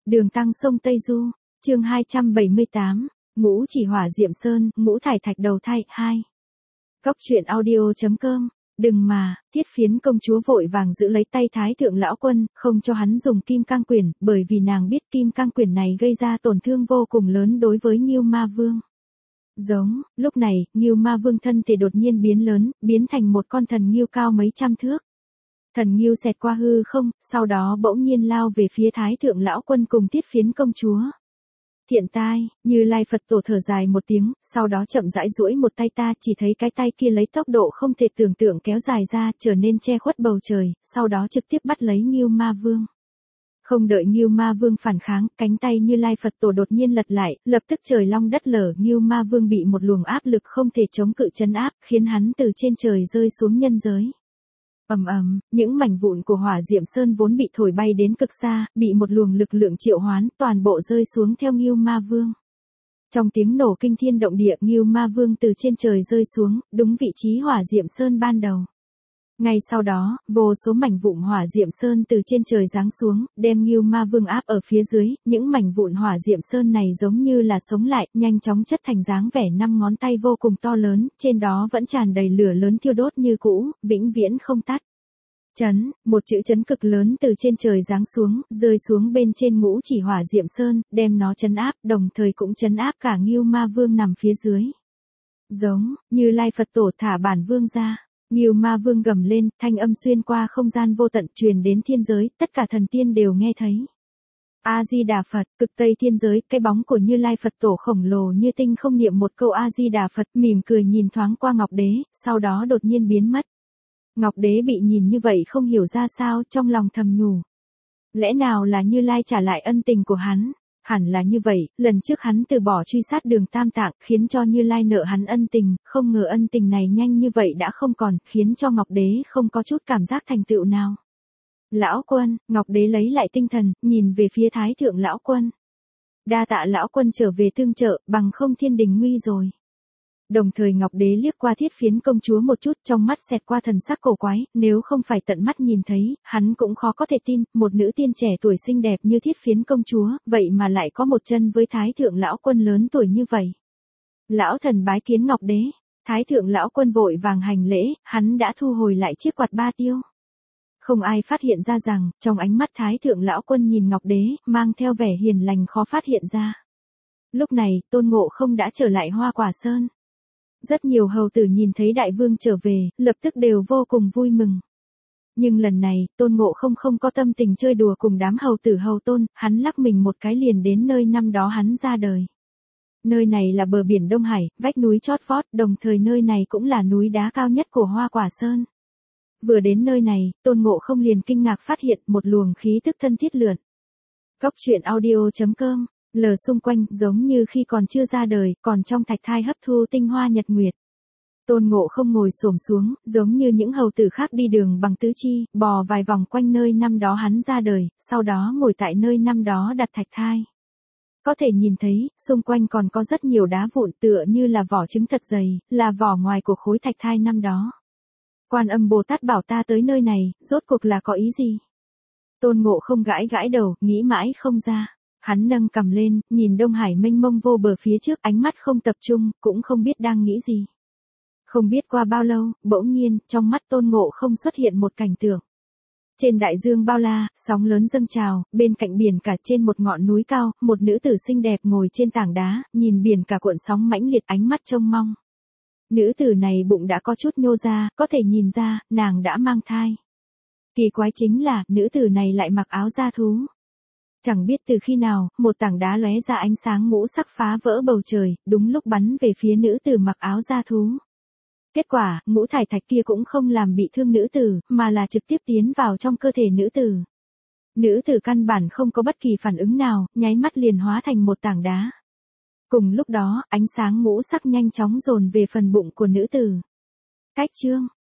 Đường tăng sông Tây Du, chương 278, Ngũ Chỉ Hỏa Diệm Sơn, Ngũ Thải Thạch Đầu Thai 2. Cóc truyện audio.com. Đừng mà, Thiết Phiến công chúa vội vàng giữ lấy tay Thái thượng lão quân, không cho hắn dùng kim cang quyển, bởi vì nàng biết kim cang quyển này gây ra tổn thương vô cùng lớn đối với Ngưu Ma Vương. Lúc này, Ngưu Ma Vương thân thể đột nhiên biến lớn, biến thành một con thần ngưu cao mấy trăm thước. Thần ngưu xẹt qua hư không, sau đó bỗng nhiên lao về phía Thái thượng lão quân cùng Thiết Phiến công chúa. Thiện tai, Như Lai Phật Tổ thở dài một tiếng, sau đó chậm rãi duỗi một tay ta, chỉ thấy cái tay kia lấy tốc độ không thể tưởng tượng kéo dài ra, trở nên che khuất bầu trời, sau đó trực tiếp bắt lấy Ngưu Ma Vương. Không đợi Ngưu Ma Vương phản kháng, cánh tay Như Lai Phật Tổ đột nhiên lật lại, lập tức trời long đất lở, Ngưu Ma Vương bị một luồng áp lực không thể chống cự trấn áp, khiến hắn từ trên trời rơi xuống nhân giới. Ầm ầm, những mảnh vụn của Hỏa Diệm Sơn vốn bị thổi bay đến cực xa, bị một luồng lực lượng triệu hoán, toàn bộ rơi xuống theo Ngưu Ma Vương. Trong tiếng nổ kinh thiên động địa, Ngưu Ma Vương từ trên trời rơi xuống, đúng vị trí Hỏa Diệm Sơn ban đầu. Ngay sau đó, vô số mảnh vụn Hỏa Diệm Sơn từ trên trời giáng xuống, đem Ngưu Ma Vương áp ở phía dưới, những mảnh vụn Hỏa Diệm Sơn này giống như là sống lại, nhanh chóng chất thành dáng vẻ 5 ngón tay vô cùng to lớn, trên đó vẫn tràn đầy lửa lớn thiêu đốt như cũ, vĩnh viễn không tắt. Chấn, một chữ chấn cực lớn từ trên trời giáng xuống, rơi xuống bên trên Ngũ Chỉ Hỏa Diệm Sơn, đem nó trấn áp, đồng thời cũng trấn áp cả Ngưu Ma Vương nằm phía dưới. Như Lai Phật Tổ thả bản vương ra. Ngưu Ma Vương gầm lên, thanh âm xuyên qua không gian vô tận truyền đến thiên giới, tất cả thần tiên đều nghe thấy. A Di Đà Phật, cực Tây thiên giới, cái bóng của Như Lai Phật Tổ khổng lồ như tinh không niệm một câu A Di Đà Phật, mỉm cười nhìn thoáng qua Ngọc Đế, sau đó đột nhiên biến mất. Ngọc Đế bị nhìn như vậy không hiểu ra sao, trong lòng thầm nhủ. Lẽ nào là Như Lai trả lại ân tình của hắn? Hẳn là như vậy, lần trước hắn từ bỏ truy sát Đường Tam Tạng, khiến cho Như Lai nợ hắn ân tình, không ngờ ân tình này nhanh như vậy đã không còn, khiến cho Ngọc Đế không có chút cảm giác thành tựu nào. Lão quân, Ngọc Đế lấy lại tinh thần, nhìn về phía Thái thượng lão quân. Đa tạ lão quân trở về tương trợ, bằng không thiên đình nguy rồi. Đồng thời Ngọc Đế liếc qua Thiết Phiến công chúa một chút, trong mắt xẹt qua thần sắc cổ quái, nếu không phải tận mắt nhìn thấy, hắn cũng khó có thể tin, một nữ tiên trẻ tuổi xinh đẹp như Thiết Phiến công chúa, vậy mà lại có một chân với Thái thượng lão quân lớn tuổi như vậy. Lão thần bái kiến Ngọc Đế. Thái thượng lão quân vội vàng hành lễ, hắn đã thu hồi lại chiếc quạt ba tiêu. Không ai phát hiện ra rằng, trong ánh mắt Thái thượng lão quân nhìn Ngọc Đế, mang theo vẻ hiền lành khó phát hiện ra. Lúc này, Tôn Ngộ Không đã trở lại Hoa Quả Sơn. Rất nhiều hầu tử nhìn thấy đại vương trở về, lập tức đều vô cùng vui mừng. Nhưng lần này, Tôn Ngộ Không không có tâm tình chơi đùa cùng đám hầu tử hầu tôn, hắn lắc mình một cái liền đến nơi năm đó hắn ra đời. Nơi này là bờ biển Đông Hải, vách núi chót vót, đồng thời nơi này cũng là núi đá cao nhất của Hoa Quả Sơn. Vừa đến nơi này, Tôn Ngộ Không liền kinh ngạc phát hiện một luồng khí tức thân thiết lượn. Cóc truyện audio.com. Lờ xung quanh, giống như khi còn chưa ra đời, còn trong thạch thai hấp thu tinh hoa nhật nguyệt. Tôn Ngộ Không ngồi xổm xuống, giống như những hầu tử khác đi đường bằng tứ chi, bò vài vòng quanh nơi năm đó hắn ra đời, sau đó ngồi tại nơi năm đó đặt thạch thai. Có thể nhìn thấy, xung quanh còn có rất nhiều đá vụn tựa như là vỏ trứng thật dày, là vỏ ngoài của khối thạch thai năm đó. Quan Âm Bồ Tát bảo ta tới nơi này, rốt cuộc là có ý gì? Tôn Ngộ Không gãi gãi đầu, nghĩ mãi không ra. Hắn nâng cằm lên, nhìn Đông Hải mênh mông vô bờ phía trước, ánh mắt không tập trung, cũng không biết đang nghĩ gì. Không biết qua bao lâu, bỗng nhiên, trong mắt Tôn Ngộ Không xuất hiện một cảnh tượng. Trên đại dương bao la, sóng lớn dâng trào, bên cạnh biển cả trên một ngọn núi cao, một nữ tử xinh đẹp ngồi trên tảng đá, nhìn biển cả cuộn sóng mãnh liệt, ánh mắt trông mong. Nữ tử này bụng đã có chút nhô ra, có thể nhìn ra, nàng đã mang thai. Kỳ quái chính là, nữ tử này lại mặc áo da thú. Chẳng biết từ khi nào, một tảng đá lóe ra ánh sáng ngũ sắc phá vỡ bầu trời, đúng lúc bắn về phía nữ tử mặc áo da thú. Kết quả, ngũ thải thạch kia cũng không làm bị thương nữ tử, mà là trực tiếp tiến vào trong cơ thể nữ tử. Nữ tử căn bản không có bất kỳ phản ứng nào, nháy mắt liền hóa thành một tảng đá. Cùng lúc đó, ánh sáng ngũ sắc nhanh chóng dồn về phần bụng của nữ tử. Cách chương.